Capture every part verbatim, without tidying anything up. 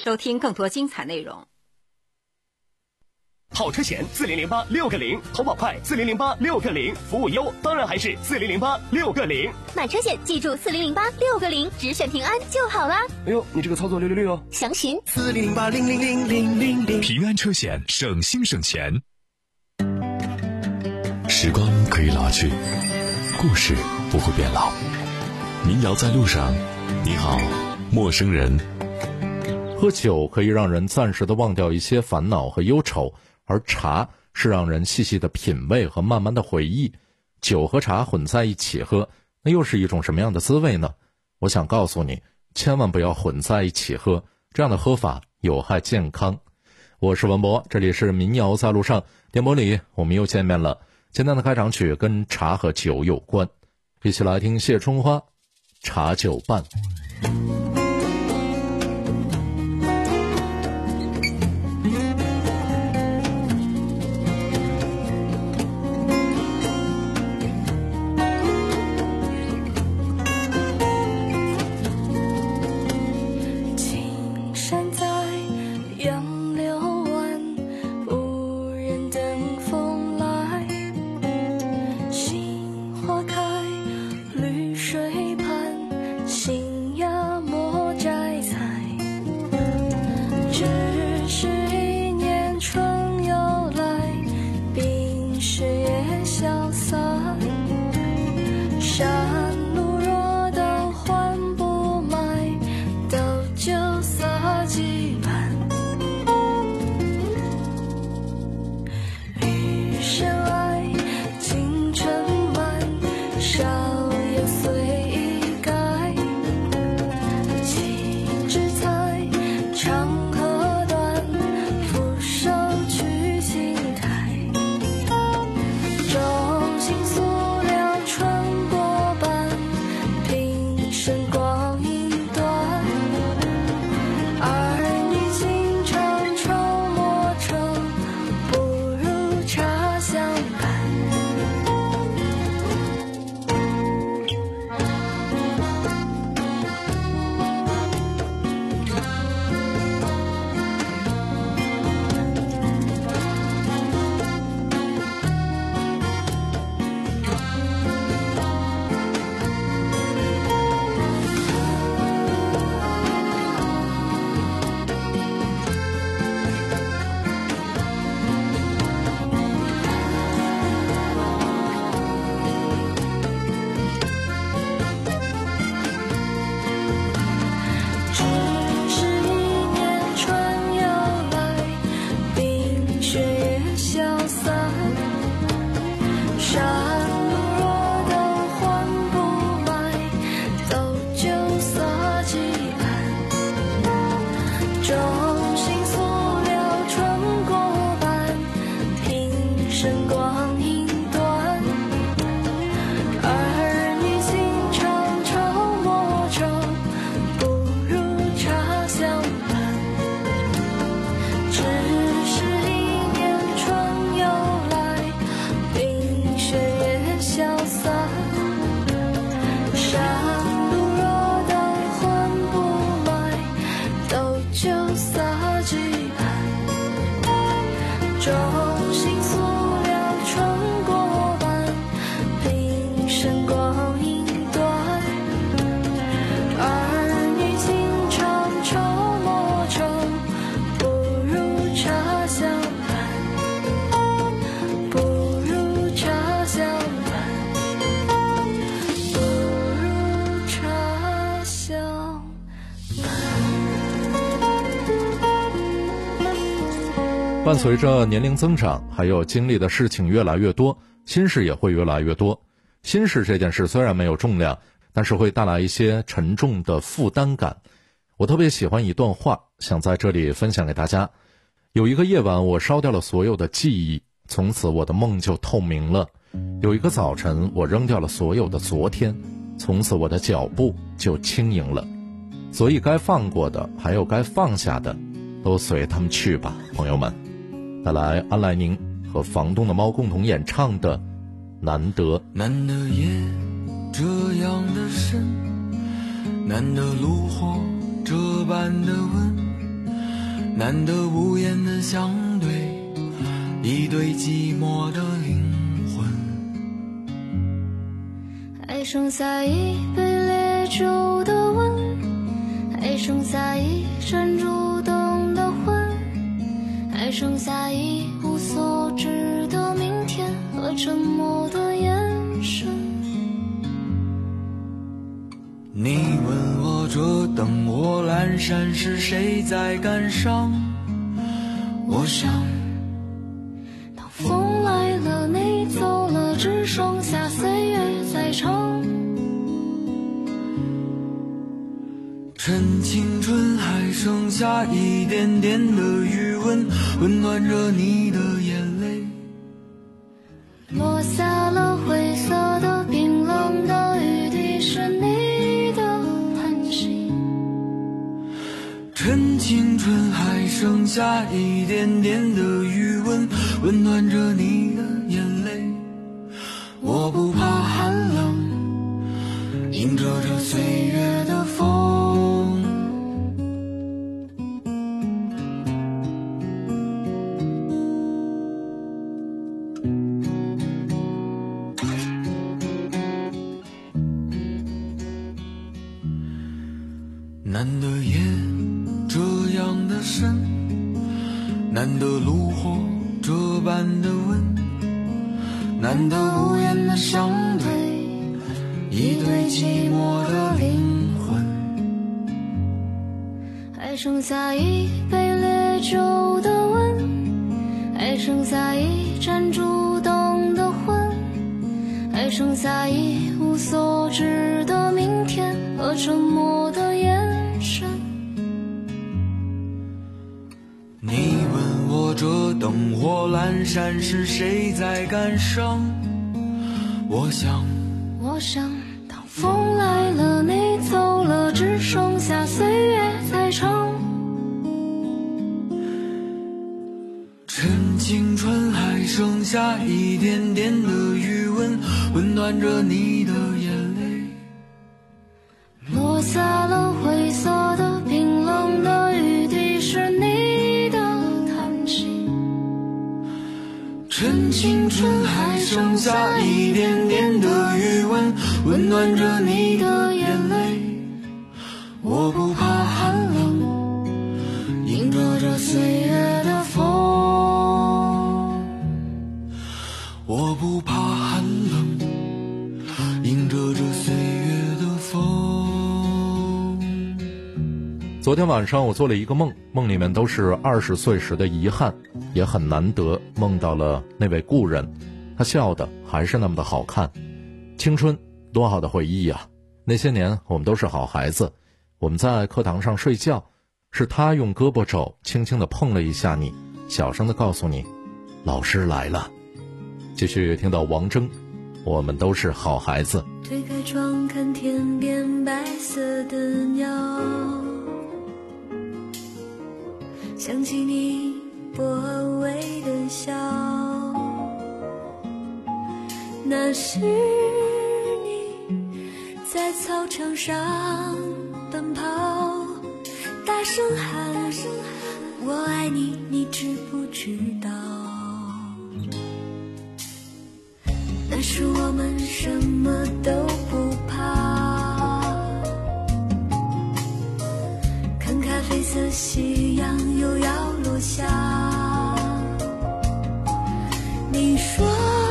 收听更多精彩内容。 跑车险四零零八六个零，投保快四零零八六个零，服务优当然还是四零零八六个零。 买车险记住四零零八六个零，只选平安就好啦。 哎呦，你这个操作六六六哦！ 详询四零零八零零零零零零。 平安车险，省心省钱。时光可以老去，故事不会变老。民谣在路上，你好，陌生人。 喝酒可以让人暂时的忘掉一些烦恼和忧愁，而茶是让人细细的品味和慢慢的回忆。酒和茶混在一起喝，那又是一种什么样的滋味呢？我想告诉你，千万不要混在一起喝，这样的喝法有害健康。我是文博，这里是民谣在路上，电波里我们又见面了。简单的开场曲跟茶和酒有关，一起来听谢春花《茶酒伴》。伴随着年龄增长，还有经历的事情越来越多，心事也会越来越多。心事这件事虽然没有重量，但是会带来一些沉重的负担感。我特别喜欢一段话，想在这里分享给大家。有一个夜晚，我烧掉了所有的记忆，从此我的梦就透明了。有一个早晨，我扔掉了所有的昨天，从此我的脚步就轻盈了。所以该放过的，还有该放下的，都随他们去吧，朋友们。带来安来宁和房东的猫共同演唱的《难得》。 难得夜这样的深，难得炉火这般的温， 难得无言的相对，一对寂寞的灵魂。 还剩下一杯烈酒的温，还剩下一盏烛灯的昏，还剩下一无所知的明天和沉默的眼神。 你问我这灯火阑珊是谁在感伤，我想当风来了你走了，只剩下岁月在唱。 趁青春还剩下一点点的余温，温暖着你的眼泪， 落下了灰色的冰冷的雨滴，是你的叹息。 趁青春还剩下一点点的余温，温暖着你的眼泪，我不怕寒冷，迎着这岁月的风。难得夜这样的深，难得炉火这般的温，难得无言的相对，一对寂寞的灵魂。 还剩下一杯烈酒的温，还剩下一盏烛灯的昏，还剩下一无所知的明天和沉默的眼神。 你问我这灯火阑珊是谁在感伤，我想我想当风来了你走了，只剩下岁月在唱。 趁青春还剩下一点点的余温，温暖着你的眼泪， 落下了灰色的冰冷的雨滴，是你的叹息。 趁青春还剩下一点点的余温，温暖着你的眼泪，我不怕寒冷，迎着这岁月的风。我不怕寒冷，迎着这岁月的风。 昨天晚上我做了一个梦，梦里面都是二十岁时的遗憾，也很难得梦到了那位故人，他笑的还是那么的好看。青春多好的回忆啊，那些年我们都是好孩子，我们在课堂上睡觉，是他用胳膊肘轻轻地碰了一下你，小声地告诉你老师来了。继续听到王铮，我们都是好孩子。 推开窗看天边白色的鸟，想起你薄微的笑，那是你在操场上奔跑，大声喊我爱你，你知不知道？那时我们什么都不怕，看咖啡色夕阳又要落下，你说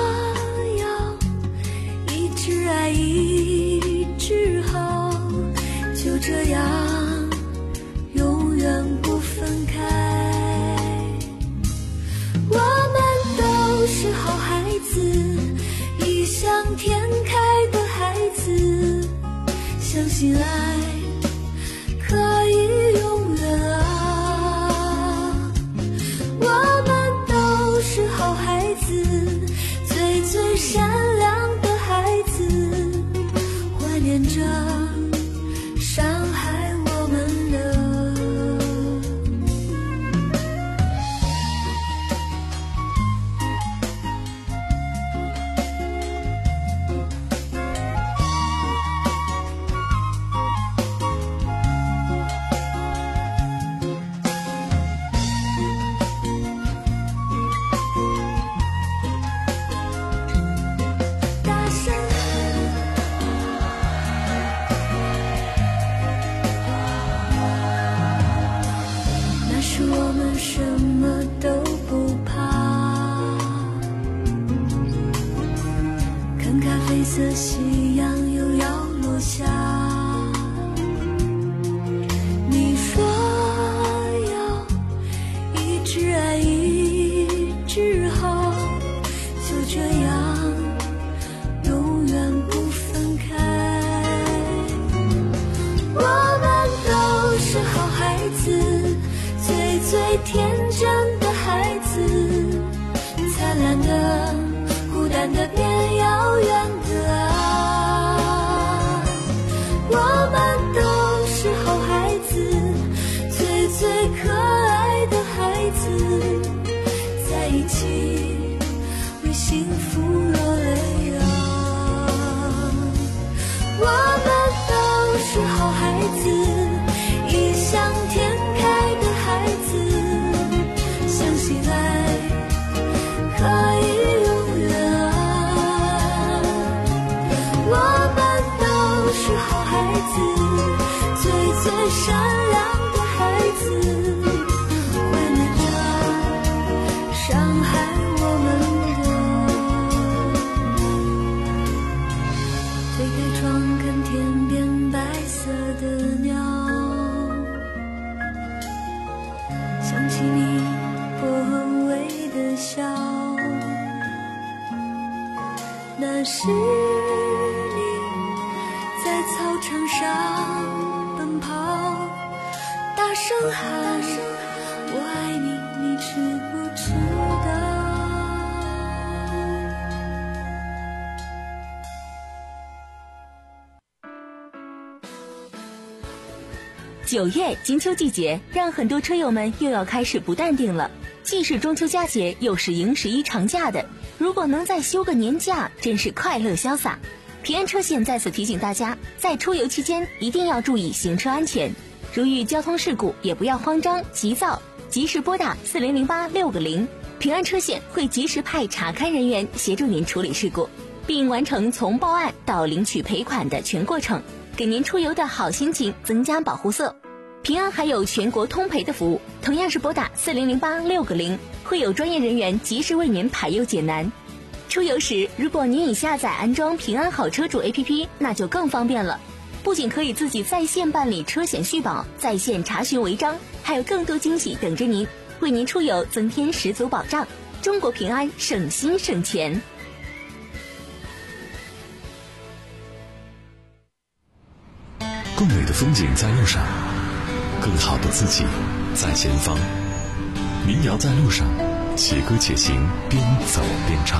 要一直爱一直好，就这样永远不分开。我们都是好孩子，异想天开的孩子，相信爱可以永远啊。我们都是好孩子，最最善良的孩子，怀念着伤害我们的。 什么都不怕。看咖啡色夕阳又要落下，你说要一直爱一直好，就这样永远不分开。我们都是好孩子，最最天真的孩子，灿烂的孤单的变遥远的爱。我们都是好孩子，最最可爱的孩子，在一起为幸福落泪啊。我们都是好孩子，异想天开的孩子，相信爱可以永远啊。我们都是好孩子，最最善良的孩子，毁灭着伤害我们的。推开窗看天边白色的鸟，想起你微微的笑，那是你在操场上奔跑，大声喊我爱你，你知不知道？ 九月金秋季节，让很多车友们又要开始不淡定了。既是中秋佳节，又是迎十一长假的，如果能再休个年假，真是快乐潇洒。平安车险在此提醒大家，在出游期间一定要注意行车安全，如遇交通事故也不要慌张急躁，及时拨打四零零八六个零，平安车险会及时派查勘人员协助您处理事故，并完成从报案到领取赔款的全过程，给您出游的好心情增加保护色。平安还有全国通赔的服务，同样是拨打四零零八六个零，会有专业人员及时为您排忧解难。出游时，如果您已下载安装平安好车主 A P P， 那就更方便了。不仅可以自己在线办理车险续保，在线查询违章，还有更多惊喜等着您，为您出游增添十足保障。中国平安，省心省钱。 更美的风景在路上，更好的自己在前方。民谣在路上，且歌且行，边走边唱。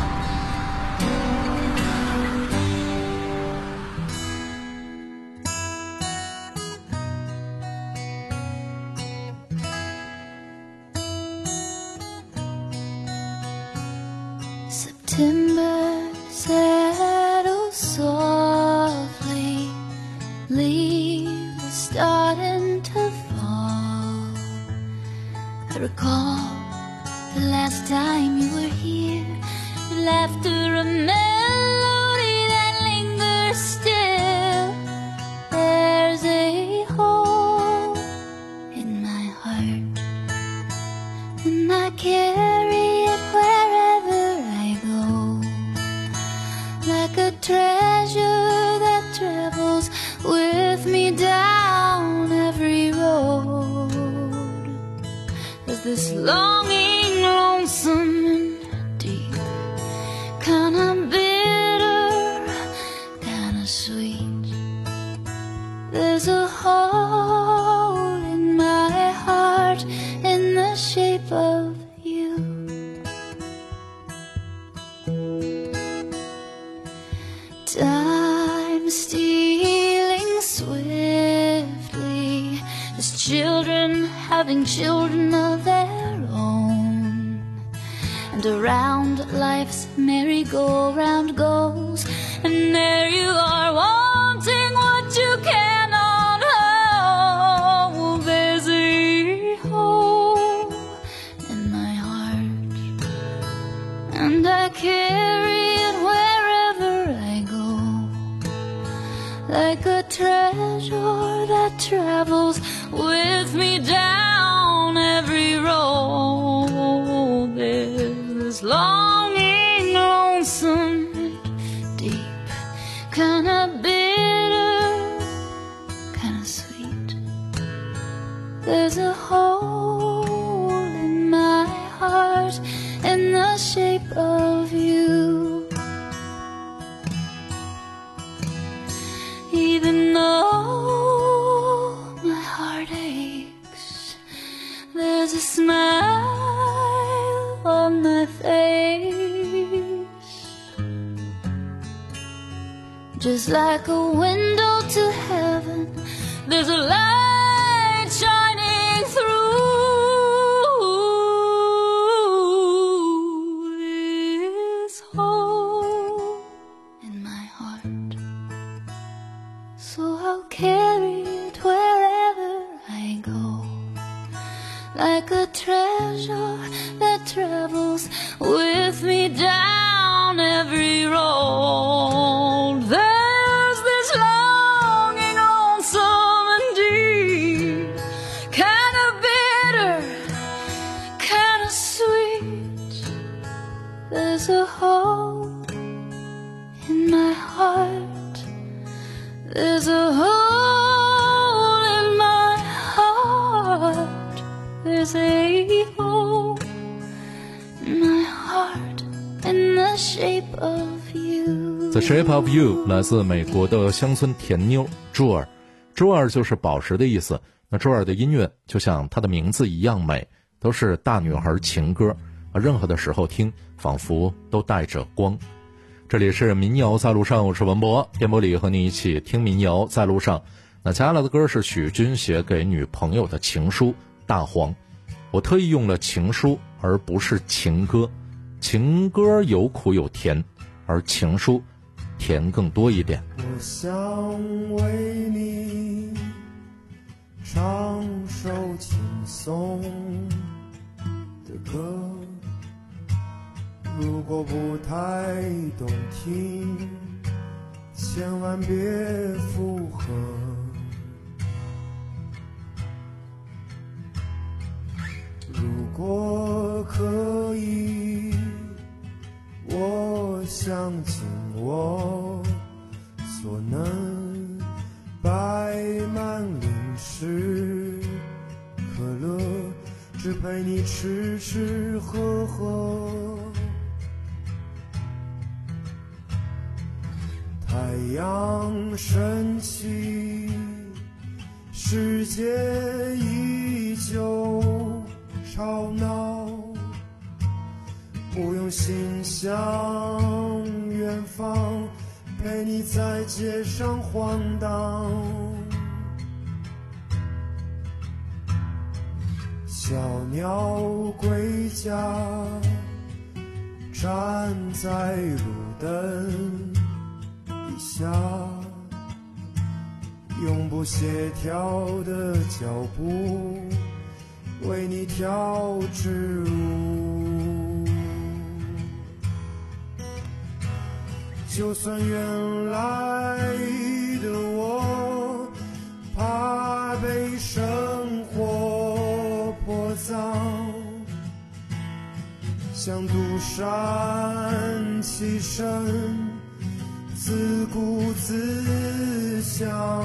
September settles softly, leaves starting to fall. I recall the last time you were here, your laughter a melody that lingers still. There's a hole in my heart, and I carry it wherever I go, like a treasure that travels with me down every road. There's this longing, lonesome and deep, kinda bitter, kinda sweet. There's a hole in my heart in the shape of you. Time stealing swiftly, as children having children of their own, and around life's merry-go-round goes, and there you are wanting what you cannot hold. There's a hole in my heart, and I carry it wherever I go, like a treasure that travels with me down every road. There's a smile on my face, just like a window to heaven. There's a light shining through this hole in my heart, so I'll carry it wherever I go, like a treasure that travels with me down every road. There's this longing, lonesome and deep, kind of bitter, kind of sweet. There's a hole in my heart, there's a hole in my heart, there's a hole in my heart in the shape of you. The Shape of You 来自美国的乡村甜妞 Jewel， Jewel 就是宝石的意思。那 Jewel 的音乐就像她的名字一样美，都是大女孩情歌，而任何的时候听仿佛都带着光。这里是民谣在路上，我是文博，电波里和你一起听民谣在路上。那接下来的歌是许君写给女朋友的情书大黄，我特意用了情书而不是情歌，情歌有苦有甜，而情书甜更多一点。 我想为你唱首轻松的歌，如果不太动听，千万别附和。如果可以，我想尽我所能，摆满零食可乐，只陪你吃吃喝喝。太阳升起，世界依旧吵闹，不用心向远方，陪你在街上晃荡。小鸟归家，站在路灯底下，永不协调的脚步为你跳支舞。就算原来的我怕被生活泼脏，像独善其身，自顾自享。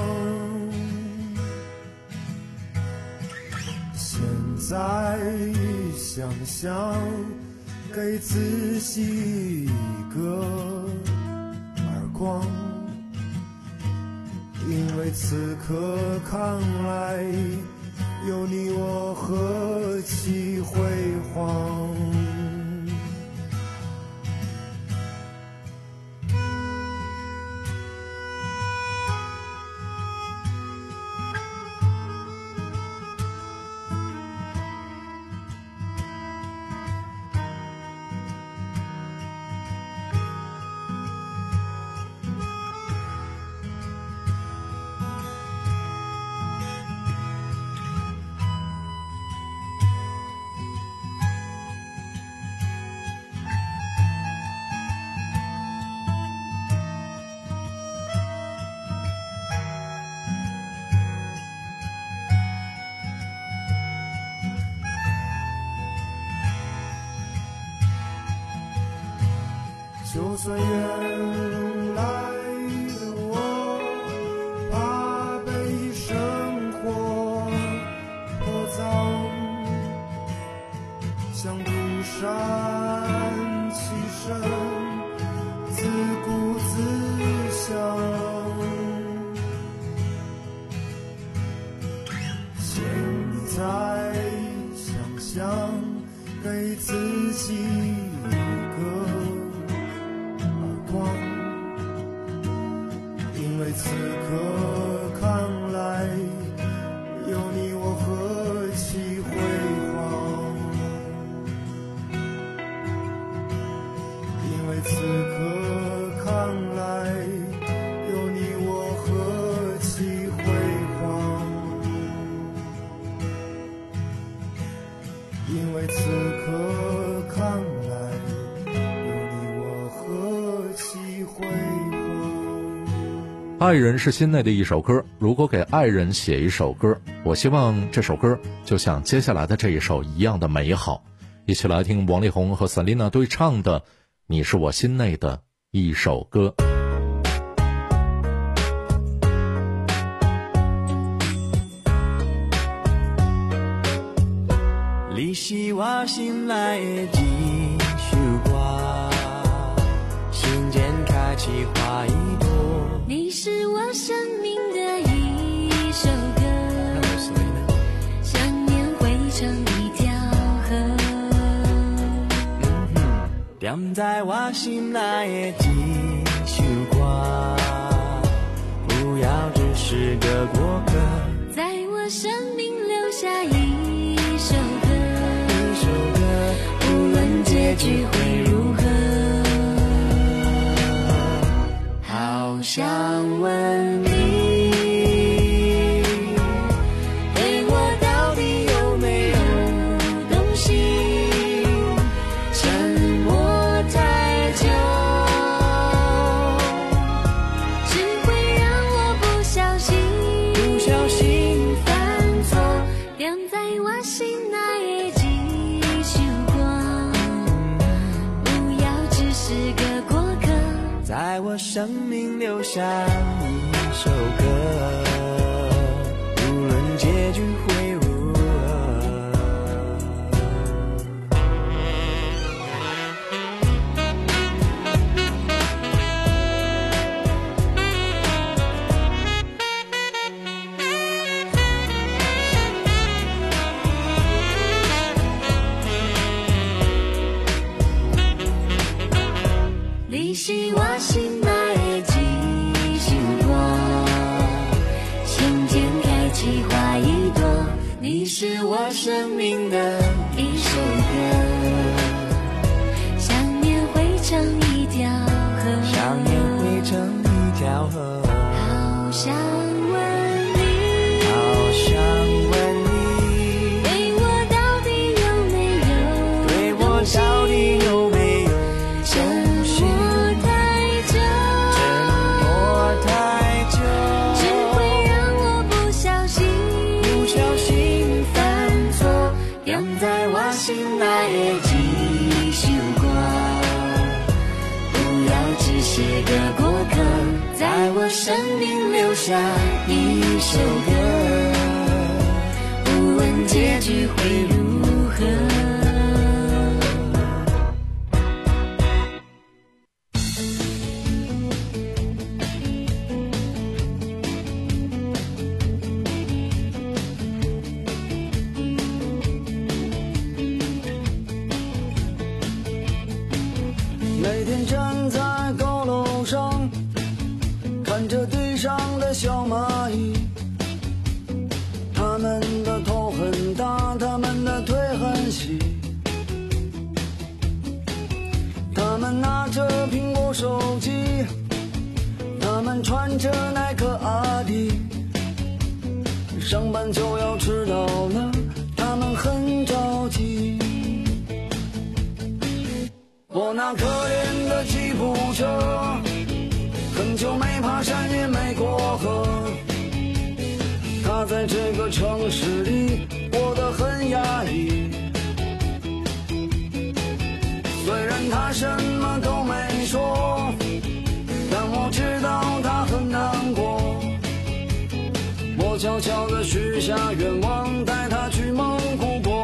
现在想想，给自己一个耳光，因为此刻看来，有你我何其辉煌。就算原来的我怕被生活泼脏，像独善其身，自顾自享。现在想想给自己一个耳光，因为此刻看来，有你我何其辉煌，因为此刻看来，有你我何其辉煌，因为此刻看来，有你我何其辉煌。 爱人是心内的一首歌，如果给爱人写一首歌，我希望这首歌就像接下来的这一首一样的美好。一起来听王力宏和 Selina 对唱的《你是我心内的一首歌》。 你是我心内的一首歌，心间开启花一朵。 你是我生命的一首歌，想念汇成一条河。 嗯哼，点在我心内的一首歌，不要只是个过客， 在我生命留下一首歌， 一首歌，无论结局会如何。好想问你，对我到底有没有动心？沉默太久，只会让我不小心，不小心犯错，点在我心内的一束光，不要只是个过客，在我生命留下一首歌，无论结局会如何。 你是我心内的一束光，心间开启花一朵。 你是我生命的一首歌，想念汇成一条河， 想念汇成一条河。 好想问你， 好想问你， 对我到底有没有对我到底有没有沉默太久， 沉默太久， 只会让我不小心， 不小心犯错， 点在我心内的一束光，不要只是个过客，在我生命留下一首歌，无论结局会如何。 每天站在高楼上，看着地上的小蚂蚁，它们的头很大，它们的腿很细，它们拿着苹果手机，它们穿着耐克阿迪，上班就要迟到了，它们很着急。我那可怜的吉普车，很久没爬山也没过河，它在这个城市里过得很压抑。虽然它什么都没说，但我知道它很难过。我悄悄地许下愿望，带它去蒙古国。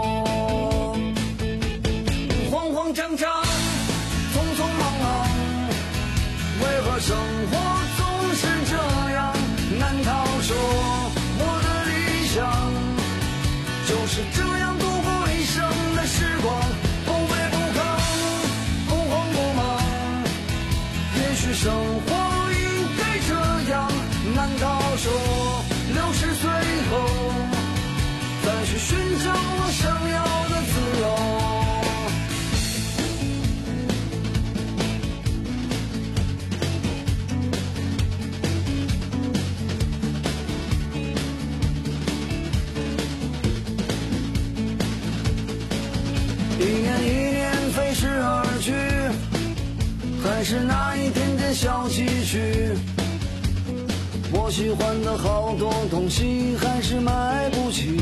慌慌张张，匆匆忙忙，为何生活总是这样难逃？说我的理想就是这样度过一生。 一年一年飞逝而去，还是那一点点小积蓄。我喜欢的好多东西还是买不起，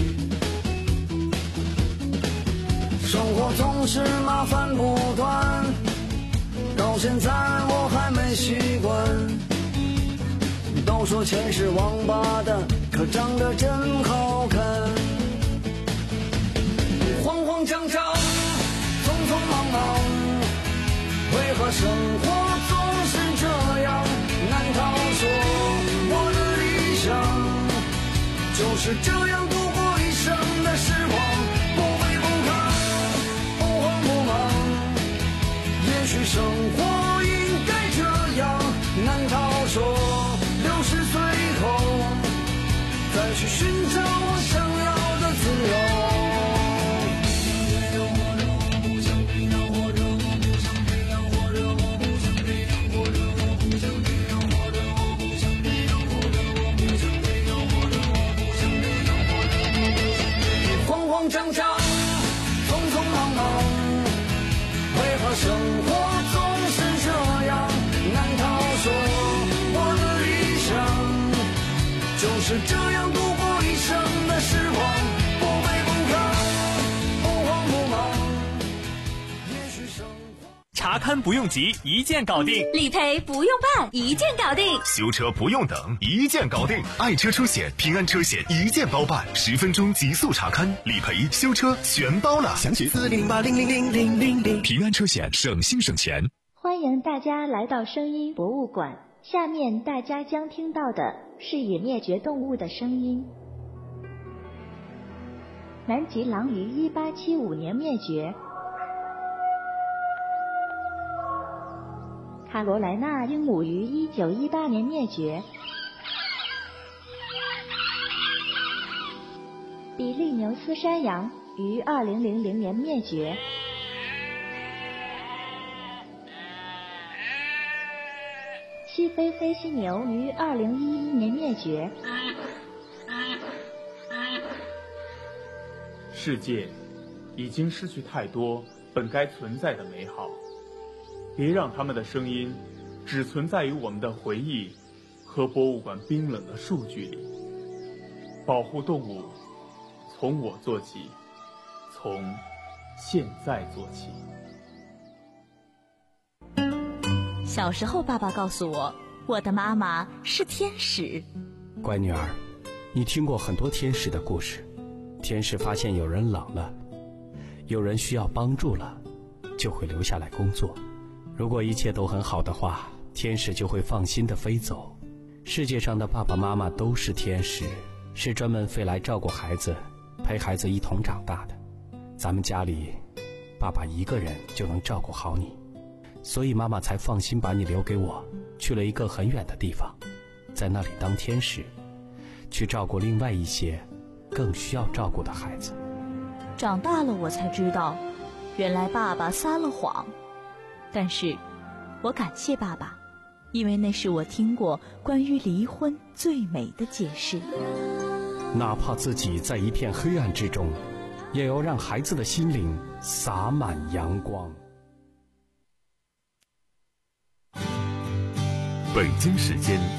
生活总是麻烦不断，到现在我还没习惯。都说钱是王八蛋，可长得真好看。慌慌张张，匆匆忙忙，为何生活总是这样？难道说我的理想就是这样度过一生的时光？不卑不亢，不慌不忙，也许生活应该这样。难道说六十岁后再去寻找我想要的自由？张张，匆匆忙忙，为何生活总是这样？难道说我的理想就是这样度过一生的时光？不卑不亢，不慌不忙，也许生活。 查勘不用急，一键搞定； 理赔不用办，一键搞定； 修车不用等，一键搞定。爱车车险、平安车险一键包办，十分钟极速查勘、理赔、修车全包了。 详询四零零八零零零零零零。 平安车险，省心省钱。 欢迎大家来到声音博物馆。下面大家将听到的是已灭绝动物的声音。南极狼于一八七五年灭绝。卡罗莱纳鹦鹉于一九一八年灭绝，比利牛斯山羊于二零零零年灭绝，西非飞犀牛于二零一一年灭绝。 世界已经失去太多本该存在的美好。别让他们的声音只存在于我们的回忆和博物馆冰冷的数据里。保护动物，从我做起，从现在做起。 小时候，爸爸告诉我，我的妈妈是天使。 乖女儿，你听过很多天使的故事。天使发现有人冷了，有人需要帮助了，就会留下来工作。如果一切都很好的话，天使就会放心地飞走。世界上的爸爸妈妈都是天使，是专门飞来照顾孩子，陪孩子一同长大的。咱们家里，爸爸一个人就能照顾好你，所以妈妈才放心把你留给我，去了一个很远的地方，在那里当天使，去照顾另外一些更需要照顾的孩子。 长大了我才知道，原来爸爸撒了谎。但是我感谢爸爸，因为那是我听过关于离婚最美的解释。 哪怕自己在一片黑暗之中，也要让孩子的心灵洒满阳光。 北京时间